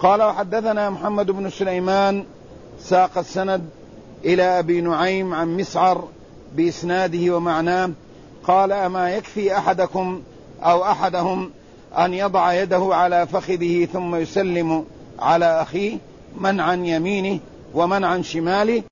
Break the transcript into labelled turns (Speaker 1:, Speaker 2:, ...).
Speaker 1: قال وحدثنا محمد بن سليمان ساق السند إلى أبي نعيم عن مسعر بإسناده ومعناه قال أما يكفي أحدكم أو أحدهم أن يضع يده على فخذه ثم يسلم على أخيه من عن يمينه ومن عن شماله